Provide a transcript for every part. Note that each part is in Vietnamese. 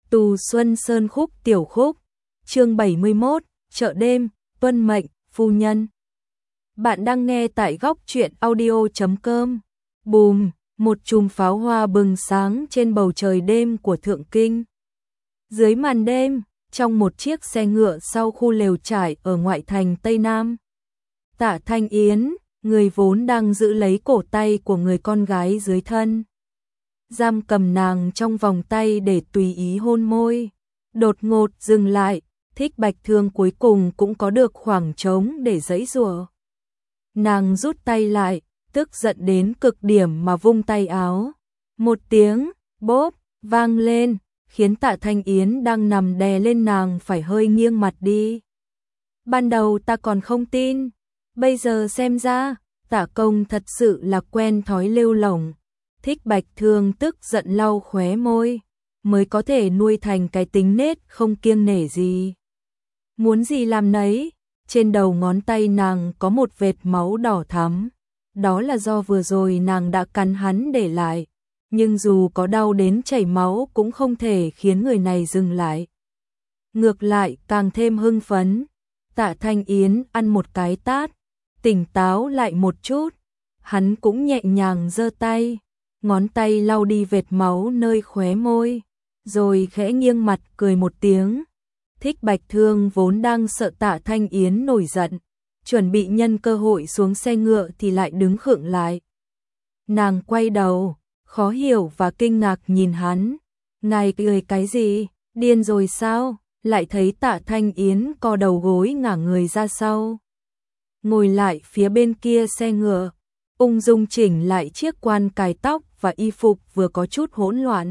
Tù Xuân Sơn khúc tiểu khúc, chương 71, chợ đêm, tuân mệnh, phu nhân. Bạn đang nghe tại góc truyện audio.com. Bùm, một chùm pháo hoa bừng sáng trên bầu trời đêm của Thượng Kinh. Dưới màn đêm, trong một chiếc xe ngựa sau khu lều trại ở ngoại thành Tây Nam. Tạ Thanh Yến, người vốn đang giữ lấy cổ tay của người con gái dưới thân, giam cầm nàng trong vòng tay để tùy ý hôn môi, đột ngột dừng lại. Thích Bạch Thương cuối cùng cũng có được khoảng trống để giãy giụa. Nàng rút tay lại, tức giận đến cực điểm mà vung tay áo. Một tiếng bốp vang lên, khiến Tạ Thanh Yến đang nằm đè lên nàng phải hơi nghiêng mặt đi. Ban đầu ta còn không tin, bây giờ xem ra, Tạ công thật sự là quen thói lêu lổng. Thích Bạch Thương tức giận lau khóe môi, mới có thể nuôi thành cái tính nết không kiêng nể gì. Muốn gì làm nấy, trên đầu ngón tay nàng có một vệt máu đỏ thắm. Đó là do vừa rồi nàng đã cắn hắn để lại, nhưng dù có đau đến chảy máu cũng không thể khiến người này dừng lại. Ngược lại càng thêm hưng phấn. Tạ Thanh Yến ăn một cái tát, tỉnh táo lại một chút. Hắn cũng nhẹ nhàng giơ tay, ngón tay lau đi vệt máu nơi khóe môi, rồi khẽ nghiêng mặt cười một tiếng. Thích Bạch Thương vốn đang sợ Tạ Thanh Yến nổi giận, chuẩn bị nhân cơ hội xuống xe ngựa thì lại đứng khựng lại. Nàng quay đầu, khó hiểu và kinh ngạc nhìn hắn. Ngài cười cái gì, điên rồi sao? Lại thấy Tạ Thanh Yến co đầu gối ngả người ra sau, ngồi lại phía bên kia xe ngựa, ung dung chỉnh lại chiếc quan cài tóc và y phục vừa có chút hỗn loạn.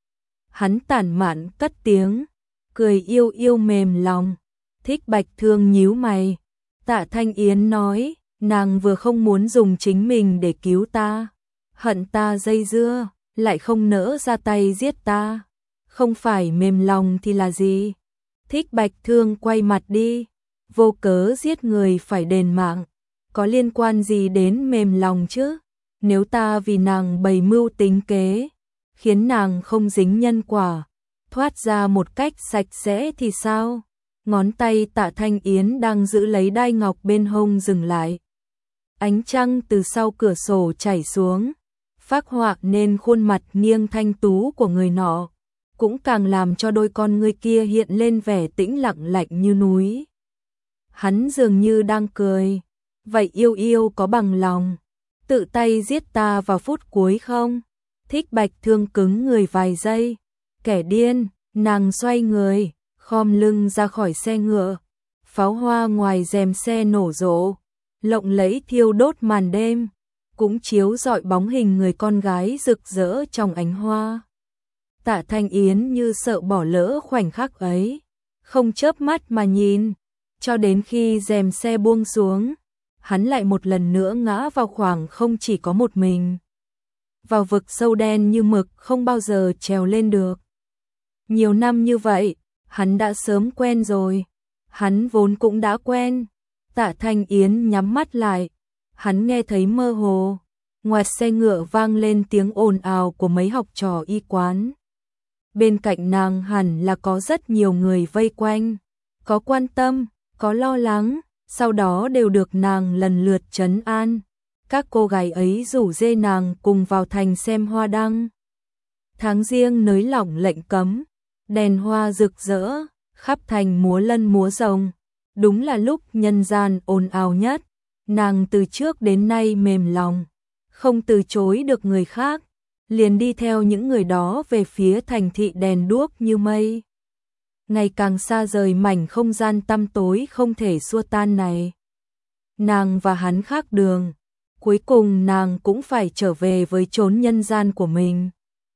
Hắn tản mạn cất tiếng, cười yêu yêu mềm lòng. Thích Bạch Thương nhíu mày. Tạ Thanh Yến nói, nàng vừa không muốn dùng chính mình để cứu ta, hận ta dây dưa, lại không nỡ ra tay giết ta. Không phải mềm lòng thì là gì? Thích Bạch Thương quay mặt đi, vô cớ giết người phải đền mạng, có liên quan gì đến mềm lòng chứ? Nếu ta vì nàng bày mưu tính kế, khiến nàng không dính nhân quả, thoát ra một cách sạch sẽ thì sao? Ngón tay Tạ Thanh Yến đang giữ lấy đai ngọc bên hông dừng lại. Ánh trăng từ sau cửa sổ chảy xuống, phác họa nên khuôn mặt nghiêng thanh tú của người nọ, cũng càng làm cho đôi con ngươi kia hiện lên vẻ tĩnh lặng lạnh như núi. Hắn dường như đang cười. Vậy yêu yêu có bằng lòng tự tay giết ta vào phút cuối không? Thích Bạch Thương cứng người vài giây. Kẻ điên. Nàng xoay người, khom lưng ra khỏi xe ngựa. Pháo hoa ngoài rèm xe nổ rộ, lộng lẫy thiêu đốt màn đêm, cũng chiếu rọi bóng hình người con gái rực rỡ trong ánh hoa. Tạ Thanh Yến như sợ bỏ lỡ khoảnh khắc ấy, không chớp mắt mà nhìn, cho đến khi rèm xe buông xuống, hắn lại một lần nữa ngã vào khoảng không chỉ có một mình. Vào vực sâu đen như mực không bao giờ trèo lên được. Nhiều năm như vậy, hắn đã sớm quen rồi. Hắn vốn cũng đã quen. Tạ Thanh Yến nhắm mắt lại. Hắn nghe thấy mơ hồ. Ngoài xe ngựa vang lên tiếng ồn ào của mấy học trò y quán. Bên cạnh nàng hẳn là có rất nhiều người vây quanh. Có quan tâm, có lo lắng, sau đó đều được nàng lần lượt trấn an. Các cô gái ấy rủ dê nàng cùng vào thành xem hoa đăng. Tháng Giêng nới lỏng lệnh cấm, đèn hoa rực rỡ, khắp thành múa lân múa rồng. Đúng là lúc nhân gian ồn ào nhất. Nàng từ trước đến nay mềm lòng, không từ chối được người khác, liền đi theo những người đó về phía thành thị đèn đuốc như mây. Ngày càng xa rời mảnh không gian tăm tối không thể xua tan này. Nàng và hắn khác đường, cuối cùng nàng cũng phải trở về với chốn nhân gian của mình.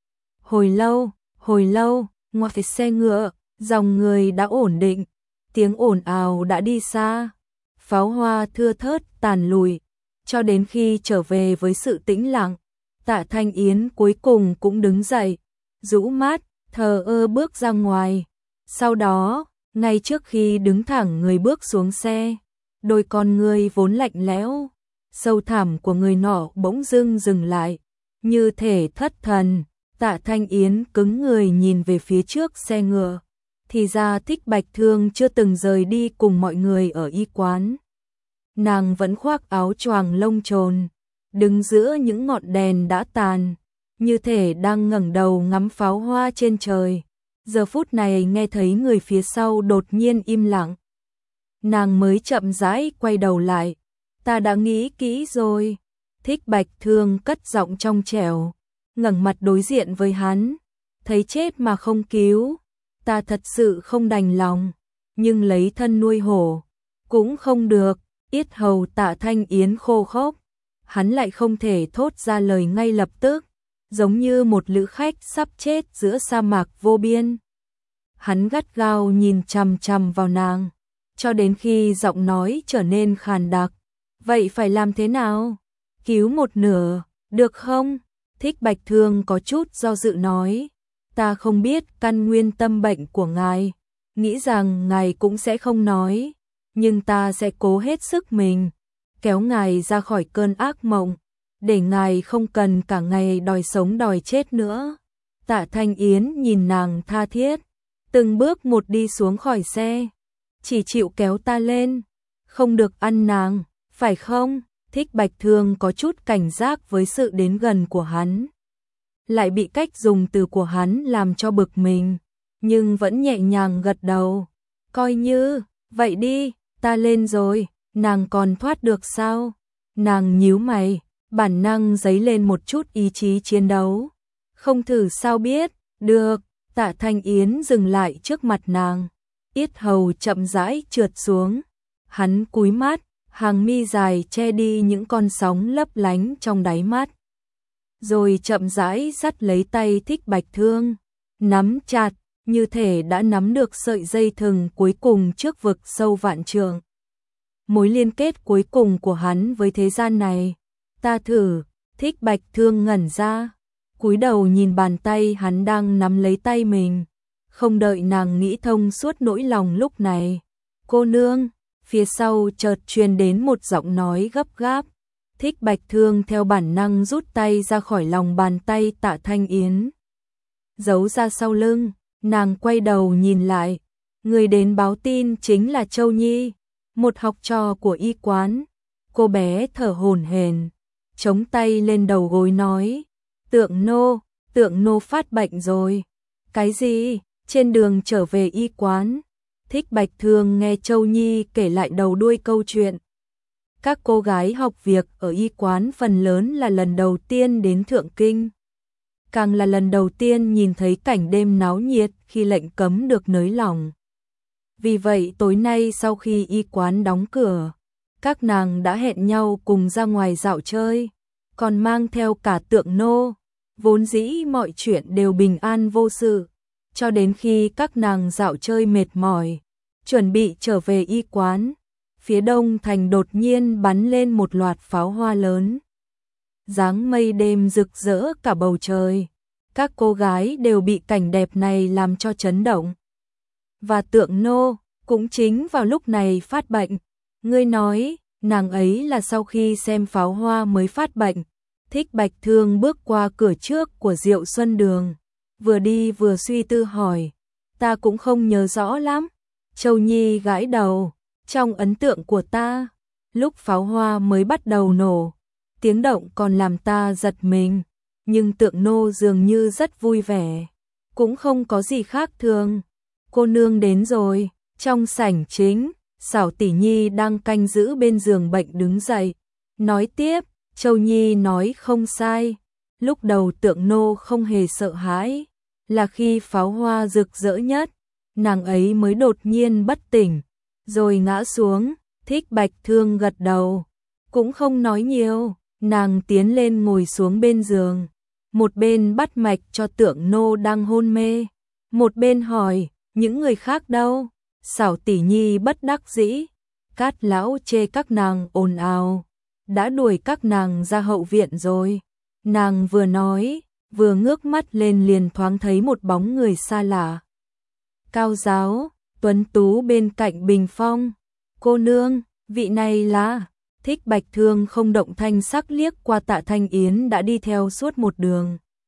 Hồi lâu, ngoài xe ngựa, dòng người đã ổn định, tiếng ồn ào đã đi xa, pháo hoa thưa thớt tàn lùi, cho đến khi trở về với sự tĩnh lặng. Tạ Thanh Yến cuối cùng cũng đứng dậy, rũ mắt, thờ ơ bước ra ngoài. Sau đó, ngay trước khi đứng thẳng người bước xuống xe, đôi con ngươi vốn lạnh lẽo, sâu thẳm của người nọ bỗng dưng dừng lại, như thể thất thần, Tạ Thanh Yến cứng người nhìn về phía trước xe ngựa. Thì ra Thích Bạch Thương chưa từng rời đi cùng mọi người ở y quán. Nàng vẫn khoác áo choàng lông trồn, đứng giữa những ngọn đèn đã tàn, như thể đang ngẩng đầu ngắm pháo hoa trên trời. Giờ phút này nghe thấy người phía sau đột nhiên im lặng. Nàng mới chậm rãi quay đầu lại. Ta đã nghĩ kỹ rồi. Thích Bạch Thương cất giọng trong trẻo, ngẩng mặt đối diện với hắn. Thấy chết mà không cứu, ta thật sự không đành lòng, nhưng lấy thân nuôi hổ cũng không được. Yết hầu Tạ Thanh Yến khô khốc, hắn lại không thể thốt ra lời ngay lập tức, giống như một lữ khách sắp chết giữa sa mạc vô biên. Hắn gắt gao nhìn chằm chằm vào nàng, cho đến khi giọng nói trở nên khàn đặc. Vậy phải làm thế nào? Cứu một nửa, được không? Thích Bạch Thương có chút do dự nói. Ta không biết căn nguyên tâm bệnh của ngài, nghĩ rằng ngài cũng sẽ không nói, nhưng ta sẽ cố hết sức mình, kéo ngài ra khỏi cơn ác mộng, để ngài không cần cả ngày đòi sống đòi chết nữa. Tạ Thanh Yến nhìn nàng tha thiết, từng bước một đi xuống khỏi xe, chỉ chịu kéo ta lên, không được ăn nàng, phải không? Thích Bạch Thương có chút cảnh giác với sự đến gần của hắn, lại bị cách dùng từ của hắn làm cho bực mình, nhưng vẫn nhẹ nhàng gật đầu. Coi như, vậy đi, ta lên rồi, nàng còn thoát được sao? Nàng nhíu mày, bản năng dấy lên một chút ý chí chiến đấu. Không thử sao biết, được. Tạ Thanh Yến dừng lại trước mặt nàng, yết hầu chậm rãi trượt xuống. Hắn cúi mắt, hàng mi dài che đi những con sóng lấp lánh trong đáy mắt. Rồi chậm rãi dắt lấy tay Thích Bạch Thương, nắm chặt, như thể đã nắm được sợi dây thừng cuối cùng trước vực sâu vạn trượng. Mối liên kết cuối cùng của hắn với thế gian này. Ta thử. Thích Bạch Thương ngẩn ra, cúi đầu nhìn bàn tay hắn đang nắm lấy tay mình. Không đợi nàng nghĩ thông suốt nỗi lòng lúc này. Cô nương, phía sau chợt truyền đến một giọng nói gấp gáp. Thích Bạch Thương theo bản năng rút tay ra khỏi lòng bàn tay Tạ Thanh Yến, giấu ra sau lưng. Nàng quay đầu nhìn lại, người đến báo tin chính là Châu Nhi, một học trò của y quán. Cô bé thở hổn hển, chống tay lên đầu gối nói, Tượng nô phát bệnh rồi. Cái gì? Trên đường trở về y quán, Thích Bạch Thương nghe Châu Nhi kể lại đầu đuôi câu chuyện. Các cô gái học việc ở y quán phần lớn là lần đầu tiên đến Thượng Kinh, càng là lần đầu tiên nhìn thấy cảnh đêm náo nhiệt khi lệnh cấm được nới lỏng. Vì vậy tối nay sau khi y quán đóng cửa, các nàng đã hẹn nhau cùng ra ngoài dạo chơi, còn mang theo cả Tượng nô. Vốn dĩ mọi chuyện đều bình an vô sự, cho đến khi các nàng dạo chơi mệt mỏi, chuẩn bị trở về y quán, phía đông thành đột nhiên bắn lên một loạt pháo hoa lớn. Dáng mây đêm rực rỡ cả bầu trời, các cô gái đều bị cảnh đẹp này làm cho chấn động. Và Tượng nô cũng chính vào lúc này phát bệnh. Ngươi nói, nàng ấy là sau khi xem pháo hoa mới phát bệnh. Thích Bạch Thương bước qua cửa trước của Diệu Xuân Đường, vừa đi vừa suy tư hỏi, ta cũng không nhớ rõ lắm. Châu Nhi gãi đầu, trong ấn tượng của ta, lúc pháo hoa mới bắt đầu nổ, tiếng động còn làm ta giật mình, nhưng Tượng nô dường như rất vui vẻ, cũng không có gì khác thường. Cô nương đến rồi. Trong sảnh chính, Xảo Tỷ Nhi đang canh giữ bên giường bệnh đứng dậy, nói tiếp. Châu Nhi nói không sai, lúc đầu Tượng nô không hề sợ hãi, là khi pháo hoa rực rỡ nhất, nàng ấy mới đột nhiên bất tỉnh, rồi ngã xuống. Thích Bạch Thương gật đầu, cũng không nói nhiều, nàng tiến lên ngồi xuống bên giường, một bên bắt mạch cho Tượng nô đang hôn mê, một bên hỏi, những người khác đâu? Xảo Tỷ Nhi bất đắc dĩ, Cát lão chê các nàng ồn ào, đã đuổi các nàng ra hậu viện rồi. Nàng vừa nói, vừa ngước mắt lên liền thoáng thấy một bóng người xa lạ. Cao giáo, tuấn tú bên cạnh bình phong. Cô nương, vị này là... Thích Bạch Thương không động thanh sắc liếc qua Tạ Thanh Yến đã đi theo suốt một đường.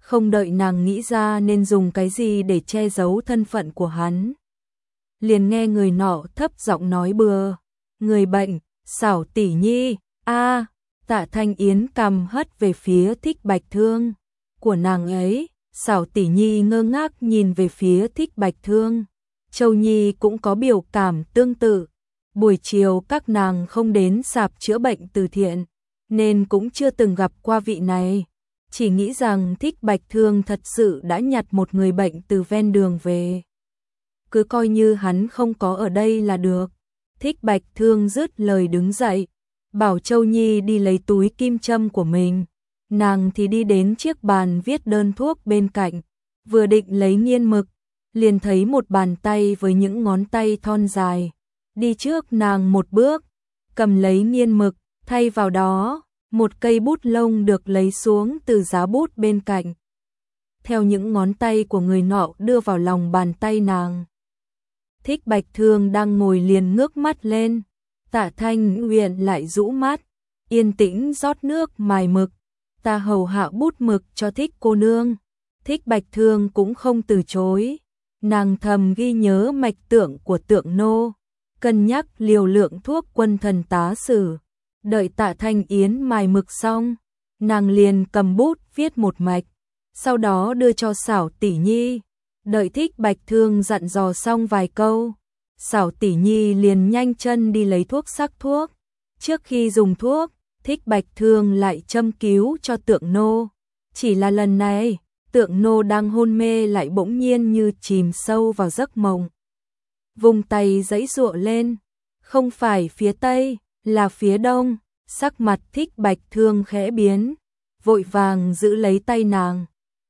không đợi nàng nghĩ ra nên dùng cái gì để che giấu thân phận của hắn. Liền nghe người nọ thấp giọng nói bừa, người bệnh, Xảo tỷ nhi, a. Tạ Thanh Yến cầm hất về phía Thích Bạch Thương của nàng ấy, Xảo tỷ nhi ngơ ngác nhìn về phía Thích Bạch Thương. Châu Nhi cũng có biểu cảm tương tự, buổi chiều các nàng không đến sạp chữa bệnh từ thiện, nên cũng chưa từng gặp qua vị này, chỉ nghĩ rằng Thích Bạch Thương thật sự đã nhặt một người bệnh từ ven đường về. Cứ coi như hắn không có ở đây là được. Thích Bạch Thương dứt lời đứng dậy, bảo Châu Nhi đi lấy túi kim châm của mình, nàng thì đi đến chiếc bàn viết đơn thuốc bên cạnh, vừa định lấy nghiên mực, liền thấy một bàn tay với những ngón tay thon dài, đi trước nàng một bước, cầm lấy nghiên mực, thay vào đó, một cây bút lông được lấy xuống từ giá bút bên cạnh. Theo những ngón tay của người nọ đưa vào lòng bàn tay nàng. Thích Bạch Thương đang ngồi liền ngước mắt lên, Tạ Thanh Uyển lại rũ mắt, yên tĩnh rót nước mài mực, ta hầu hạ bút mực cho Thích cô nương. Thích Bạch Thương cũng không từ chối, nàng thầm ghi nhớ mạch tượng của tượng nô, cân nhắc liều lượng thuốc quân thần tá sử. Đợi Tạ Thanh Yến mài mực xong, nàng liền cầm bút viết một mạch, sau đó đưa cho Xảo tỷ nhi. Đợi Thích Bạch Thương dặn dò xong vài câu, Xảo tỷ nhi liền nhanh chân đi lấy thuốc sắc thuốc. Trước khi dùng thuốc, Thích Bạch Thương lại châm cứu cho tượng nô. Chỉ là lần này, tượng nô đang hôn mê lại bỗng nhiên như chìm sâu vào giấc mộng. Vùng tay giãy giụa lên, không phải phía tây, là phía đông. Sắc mặt Thích Bạch Thương khẽ biến, vội vàng giữ lấy tay nàng.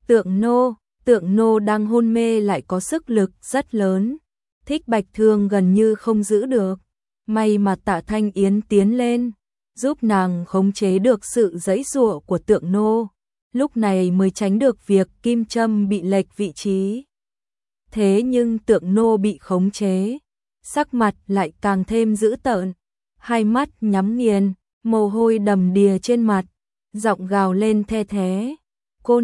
Tượng nô đang hôn mê lại có sức lực rất lớn, Thích Bạch Thương gần như không giữ được. May mà Tạ Thanh Yến tiến lên, giúp nàng khống chế được sự giãy giụa của tượng nô, lúc này mới tránh được việc kim châm bị lệch vị trí. Thế nhưng tượng nô bị khống chế, sắc mặt lại càng thêm dữ tợn, hai mắt nhắm nghiền, mồ hôi đầm đìa trên mặt, giọng gào lên the thé, cô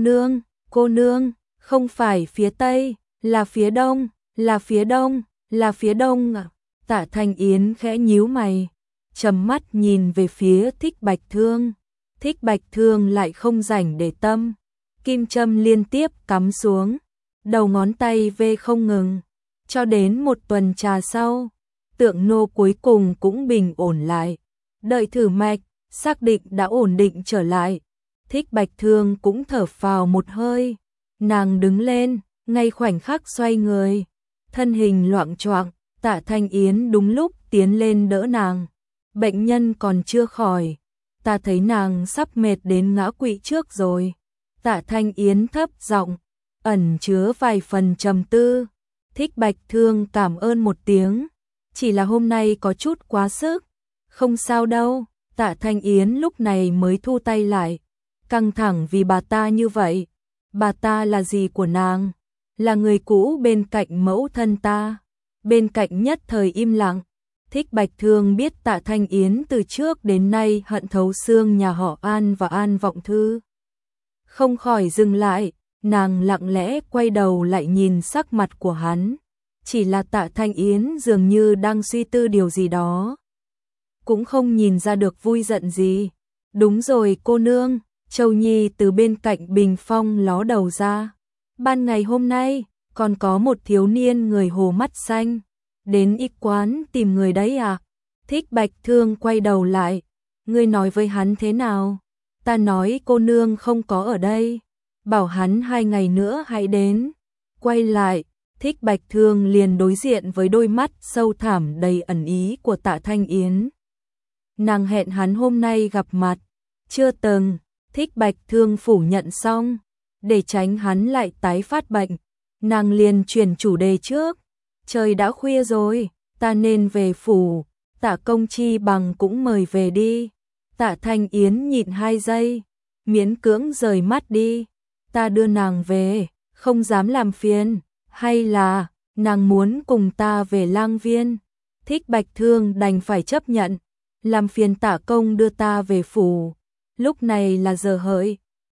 nương, không phải phía tây, là phía đông, là phía đông, là phía đông à. Tạ Thanh Yến khẽ nhíu mày, trầm mắt nhìn về phía Thích Bạch Thương. Thích Bạch Thương lại không rảnh để tâm, kim châm liên tiếp cắm xuống, đầu ngón tay vê không ngừng, cho đến một tuần trà sau, tượng nô cuối cùng cũng bình ổn lại. Đợi thử mạch, xác định đã ổn định trở lại, Thích Bạch Thương cũng thở phào một hơi, nàng đứng lên, ngay khoảnh khắc xoay người, thân hình loạng choạng. Tạ Thanh Yến đúng lúc tiến lên đỡ nàng, bệnh nhân còn chưa khỏi, ta thấy nàng sắp mệt đến ngã quỵ trước rồi. Tạ Thanh Yến thấp giọng, ẩn chứa vài phần trầm tư. Thích Bạch Thương cảm ơn một tiếng, chỉ là hôm nay có chút quá sức. Không sao đâu. Tạ Thanh Yến lúc này mới thu tay lại, căng thẳng vì bà ta như vậy. Bà ta là gì của nàng? Là người cũ bên cạnh mẫu thân ta. Bên cạnh nhất thời im lặng. Thích Bạch Thương biết Tạ Thanh Yến từ trước đến nay hận thấu xương nhà họ An và An Vọng Thư. Không khỏi dừng lại, nàng lặng lẽ quay đầu lại nhìn sắc mặt của hắn. Chỉ là Tạ Thanh Yến dường như đang suy tư điều gì đó, cũng không nhìn ra được vui giận gì. Đúng rồi cô nương, Châu Nhi từ bên cạnh bình phong ló đầu ra. Ban ngày hôm nay, còn có một thiếu niên người hồ mắt xanh, đến y quán tìm người đấy à? Thích Bạch Thương quay đầu lại, ngươi nói với hắn thế nào? Ta nói cô nương không có ở đây, bảo hắn 2 ngày nữa hãy đến. Quay lại, Thích Bạch Thương liền đối diện với đôi mắt sâu thẳm đầy ẩn ý của Tạ Thanh Yến. Nàng hẹn hắn hôm nay gặp mặt, chưa từng. Thích Bạch Thương phủ nhận xong, để tránh hắn lại tái phát bệnh, nàng liền chuyển chủ đề trước. Trời đã khuya rồi, ta nên về phủ, Tạ Công Chi Bằng cũng mời về đi. Tạ Thanh Yến nhịn 2 giây, miễn cưỡng rời mắt đi. Ta đưa nàng về, không dám làm phiền, hay là nàng muốn cùng ta về Lang Viên? Thích Bạch Thương đành phải chấp nhận, làm phiền Tạ Công đưa ta về phủ. Lúc này là giờ hợi,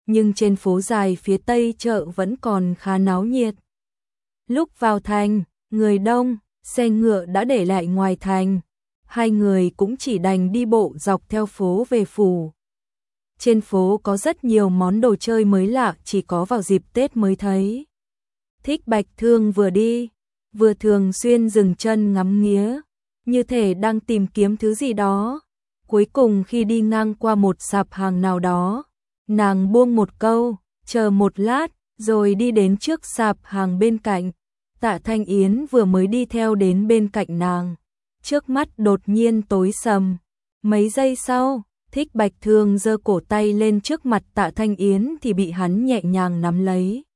nhưng trên phố dài phía tây chợ vẫn còn khá náo nhiệt. Lúc vào thành, người đông, xe ngựa đã để lại ngoài thành, hai người cũng chỉ đành đi bộ dọc theo phố về phủ. Trên phố có rất nhiều món đồ chơi mới lạ chỉ có vào dịp Tết mới thấy. Thích Bạch Thương vừa đi, vừa thường xuyên dừng chân ngắm nghía, như thể đang tìm kiếm thứ gì đó. Cuối cùng khi đi ngang qua một sạp hàng nào đó, nàng buông một câu, chờ một lát, rồi đi đến trước sạp hàng bên cạnh. Tạ Thanh Yến vừa mới đi theo đến bên cạnh nàng, trước mắt đột nhiên tối sầm. Mấy giây sau, Thích Bạch Thương giơ cổ tay lên trước mặt Tạ Thanh Yến thì bị hắn nhẹ nhàng nắm lấy.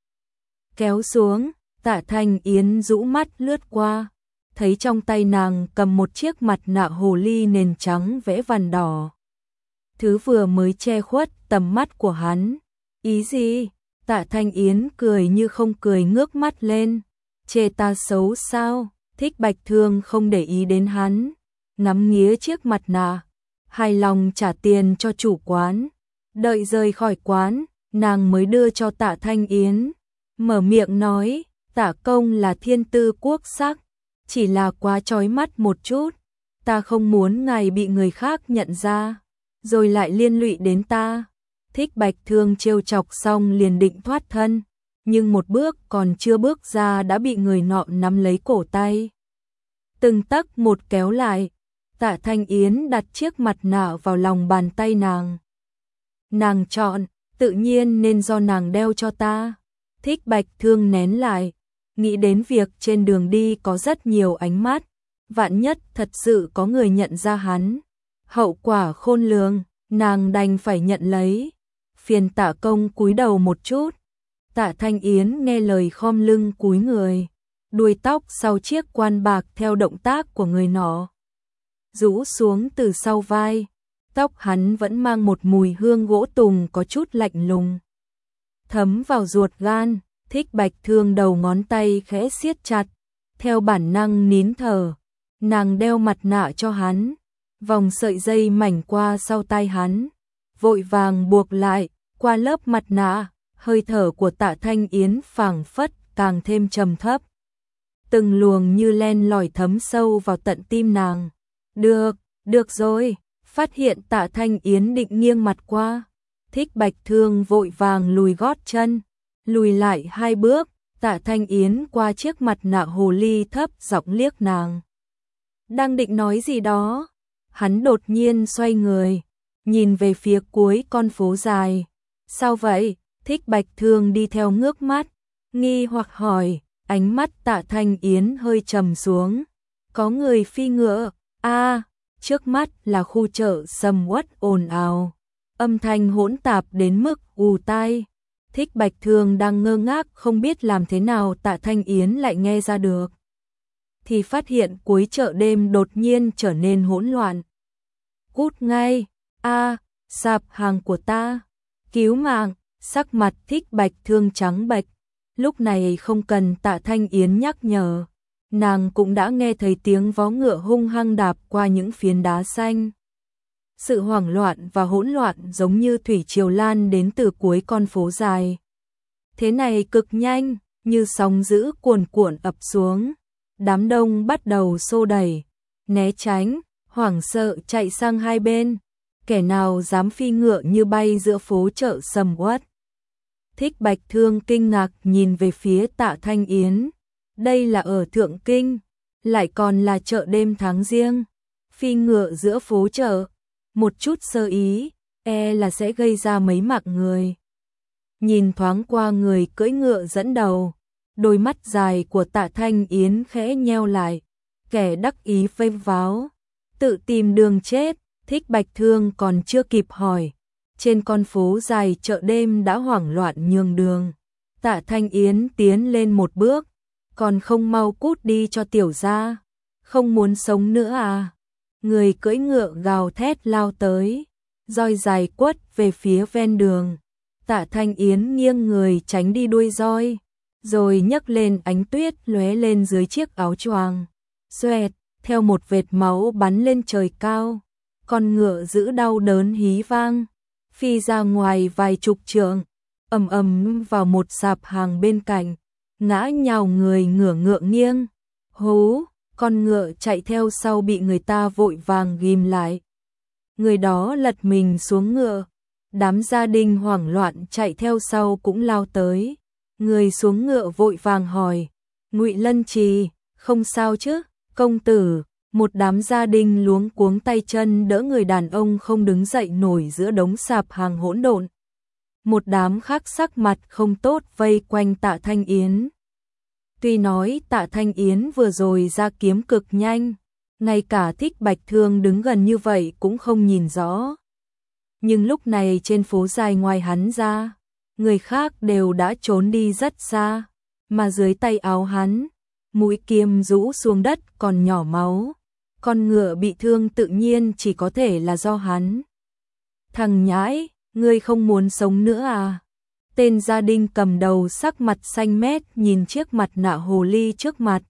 Kéo xuống, Tạ Thanh Yến rũ mắt lướt qua, thấy trong tay nàng cầm một chiếc mặt nạ hồ ly nền trắng vẽ vằn đỏ. Thứ vừa mới che khuất tầm mắt của hắn. Ý gì? Tạ Thanh Yến cười như không cười ngước mắt lên. Chê ta xấu sao? Thích Bạch Thương không để ý đến hắn, ngắm nghía chiếc mặt nạ, hài lòng trả tiền cho chủ quán. Đợi rời khỏi quán, nàng mới đưa cho Tạ Thanh Yến, mở miệng nói, Tạ công là thiên tư quốc sắc, chỉ là quá chói mắt một chút, ta không muốn ngài bị người khác nhận ra, rồi lại liên lụy đến ta. Thích Bạch Thương trêu chọc xong liền định thoát thân, nhưng một bước còn chưa bước ra đã bị người nọ nắm lấy cổ tay. Từng tấc một kéo lại, Tạ Thanh Yến đặt chiếc mặt nạ vào lòng bàn tay nàng. Nàng chọn, tự nhiên nên do nàng đeo cho ta. Thích Bạch Thương nén lại, nghĩ đến việc trên đường đi có rất nhiều ánh mắt, vạn nhất thật sự có người nhận ra hắn. Hậu quả khôn lường, nàng đành phải nhận lấy. Phiền Tạ công cúi đầu một chút. Tạ Thanh Yến nghe lời khom lưng cúi người, đuôi tóc sau chiếc quan bạc theo động tác của người nọ rũ xuống từ sau vai. Tóc hắn vẫn mang một mùi hương gỗ tùng có chút lạnh lùng, thấm vào ruột gan. Thích Bạch Thương đầu ngón tay khẽ siết chặt, theo bản năng nín thở. Nàng đeo mặt nạ cho hắn, vòng sợi dây mảnh qua sau tai hắn, vội vàng buộc lại. Qua lớp mặt nạ, hơi thở của Tạ Thanh Yến phảng phất càng thêm trầm thấp, từng luồng như len lỏi thấm sâu vào tận tim nàng. Được rồi. Phát hiện Tạ Thanh Yến định nghiêng mặt qua, Thích Bạch Thương vội vàng lùi gót chân, lùi lại 2 bước. Tạ Thanh Yến qua chiếc mặt nạ hồ ly thấp giọng liếc nàng, đang định nói gì đó, hắn đột nhiên xoay người, nhìn về phía cuối con phố dài. Sao vậy? Thích Bạch Thương đi theo ngước mắt, nghi hoặc hỏi. Ánh mắt Tạ Thanh Yến hơi trầm xuống. Có người phi ngựa. Trước mắt là khu chợ sầm uất ồn ào, âm thanh hỗn tạp đến mức ù tai. Thích Bạch Thương đang ngơ ngác không biết làm thế nào Tạ Thanh Yến lại nghe ra được, thì phát hiện cuối chợ đêm đột nhiên trở nên hỗn loạn. Cút ngay! Sạp hàng của ta! Cứu mạng! Sắc mặt Thích Bạch Thương trắng bệch. Lúc này không cần Tạ Thanh Yến nhắc nhở, nàng cũng đã nghe thấy tiếng vó ngựa hung hăng đạp qua những phiến đá xanh. Sự hoảng loạn và hỗn loạn giống như thủy triều lan đến từ cuối con phố dài. Thế này cực nhanh, như sóng dữ cuồn cuộn ập xuống. Đám đông bắt đầu xô đẩy, né tránh, hoảng sợ chạy sang hai bên. Kẻ nào dám phi ngựa như bay giữa phố chợ sầm uất. Thích Bạch Thương kinh ngạc nhìn về phía Tạ Thanh Yến. Đây là ở Thượng Kinh, lại còn là chợ đêm tháng Giêng. Phi ngựa giữa phố chợ, một chút sơ ý, là sẽ gây ra mấy mạng người. Nhìn thoáng qua người cưỡi ngựa dẫn đầu, đôi mắt dài của Tạ Thanh Yến khẽ nheo lại, kẻ đắc ý vênh váo, tự tìm đường chết. Thích Bạch Thương còn chưa kịp hỏi, trên con phố dài chợ đêm đã hoảng loạn nhường đường. Tạ Thanh Yến tiến lên một bước, còn không mau cút đi cho tiểu gia, không muốn sống nữa à? Người cưỡi ngựa gào thét lao tới, roi dài quất về phía ven đường. Tạ Thanh Yến nghiêng người tránh đi đuôi roi, rồi nhấc lên ánh tuyết lóe lên dưới chiếc áo choàng. Xoẹt, theo một vệt máu bắn lên trời cao, con ngựa giữ đau đớn hí vang, phi ra ngoài vài chục trượng. ầm ầm vào một sạp hàng bên cạnh, ngã nhào người ngửa ngựa nghiêng. Hú, con ngựa chạy theo sau bị người ta vội vàng ghim lại. Người đó lật mình xuống ngựa, đám gia đình hoảng loạn chạy theo sau cũng lao tới. Người xuống ngựa vội vàng hỏi, Ngụy Lân Trì, không sao chứ, công tử. Một đám gia đình luống cuống tay chân đỡ người đàn ông không đứng dậy nổi giữa đống sạp hàng hỗn độn. Một đám khác sắc mặt không tốt vây quanh Tạ Thanh Yến. Tuy nói Tạ Thanh Yến vừa rồi ra kiếm cực nhanh, ngay cả Thích Bạch Thương đứng gần như vậy cũng không nhìn rõ. Nhưng lúc này trên phố dài ngoài hắn ra, người khác đều đã trốn đi rất xa, mà dưới tay áo hắn, mũi kiếm rũ xuống đất còn nhỏ máu. Con ngựa bị thương tự nhiên chỉ có thể là do hắn. Thằng nhãi, ngươi không muốn sống nữa à? Tên gia đình cầm đầu sắc mặt xanh mét nhìn chiếc mặt nạ hồ ly trước mặt.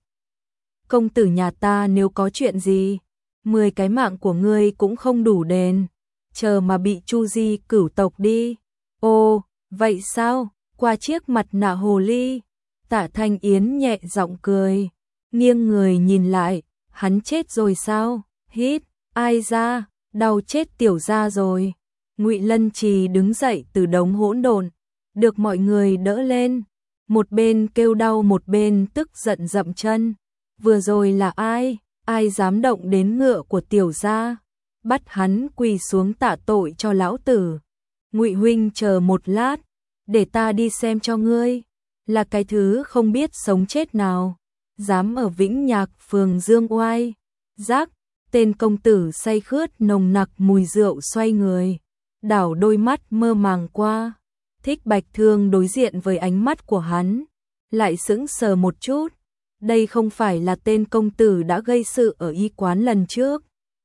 Công tử nhà ta nếu có chuyện gì, 10 cái mạng của ngươi cũng không đủ đền, chờ mà bị Chu Di cửu tộc đi. Ồ, vậy sao? Qua chiếc mặt nạ hồ ly, Tạ Thanh Yến nhẹ giọng cười, nghiêng người nhìn lại. Hắn chết rồi sao? Hít, ai ra, đau chết tiểu gia rồi. Ngụy Lân Trì đứng dậy từ đống hỗn độn, được mọi người đỡ lên, một bên kêu đau một bên tức giận dậm chân. Vừa rồi là ai? Ai dám động đến ngựa của tiểu gia? Bắt hắn quỳ xuống tạ tội cho lão tử. Ngụy huynh chờ một lát, để ta đi xem cho ngươi, là cái thứ không biết sống chết nào. Dám ở Vĩnh Nhạc phường Dương Oai. Giác, tên công tử say khướt nồng nặc mùi rượu xoay người, đảo đôi mắt mơ màng qua. Thích Bạch Thương đối diện với ánh mắt của hắn, lại sững sờ một chút. Đây không phải là tên công tử đã gây sự ở y quán lần trước,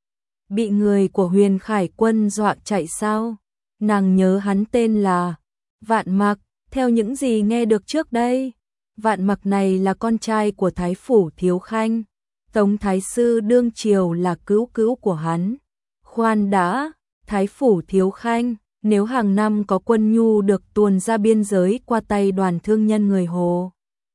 bị người của Huyền Khải Quân dọa chạy sao? Nàng nhớ hắn tên là Vạn Mặc, theo những gì nghe được trước đây. Vạn Mặc này là con trai của Thái Phủ Thiếu Khanh, Tống Thái Sư đương triều là cứu cứu của hắn. Khoan đã, Thái Phủ Thiếu Khanh, nếu hàng năm có quân nhu được tuồn ra biên giới qua tay đoàn thương nhân người Hồ,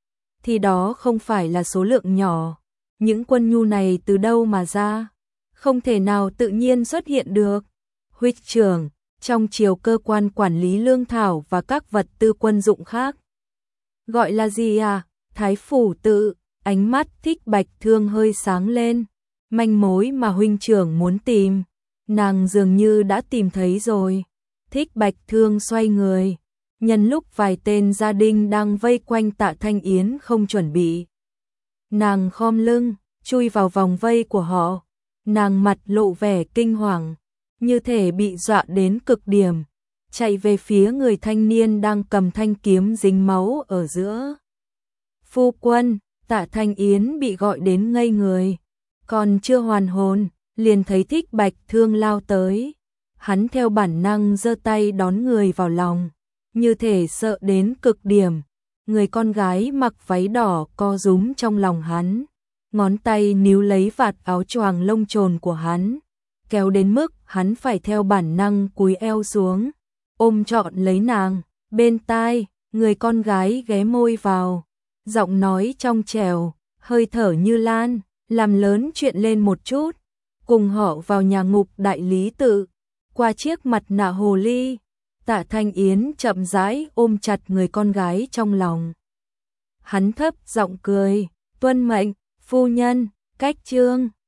thì đó không phải là số lượng nhỏ. Những quân nhu này từ đâu mà ra? Không thể nào tự nhiên xuất hiện được. Huynh trưởng, trong triều cơ quan quản lý lương thảo và các vật tư quân dụng khác. Gọi là gì à? Thái Phủ Tự. Ánh mắt Thích Bạch Thương hơi sáng lên. Manh mối mà huynh trưởng muốn tìm, nàng dường như đã tìm thấy rồi. Thích Bạch Thương xoay người, nhân lúc vài tên gia đình đang vây quanh Tạ Thanh Yến không chuẩn bị, nàng khom lưng, chui vào vòng vây của họ. Nàng mặt lộ vẻ kinh hoàng, như thể bị dọa đến cực điểm, chạy về phía người thanh niên đang cầm thanh kiếm dính máu ở giữa. Phu quân, Tạ Thanh Yến bị gọi đến ngây người, còn chưa hoàn hồn, liền thấy Thích Bạch Thương lao tới. Hắn theo bản năng giơ tay đón người vào lòng, như thể sợ đến cực điểm. Người con gái mặc váy đỏ co rúm trong lòng hắn, ngón tay níu lấy vạt áo choàng lông trồn của hắn, kéo đến mức hắn phải theo bản năng cúi eo xuống, ôm trọn lấy nàng. Bên tai, người con gái ghé môi vào, giọng nói trong trẻo, hơi thở như lan, làm lớn chuyện lên một chút. Cùng họ vào nhà ngục đại lý tự. Qua chiếc mặt nạ hồ ly, Tạ Thanh Yến chậm rãi ôm chặt người con gái trong lòng. Hắn thấp giọng cười, tuân mệnh, phu nhân, cách chương.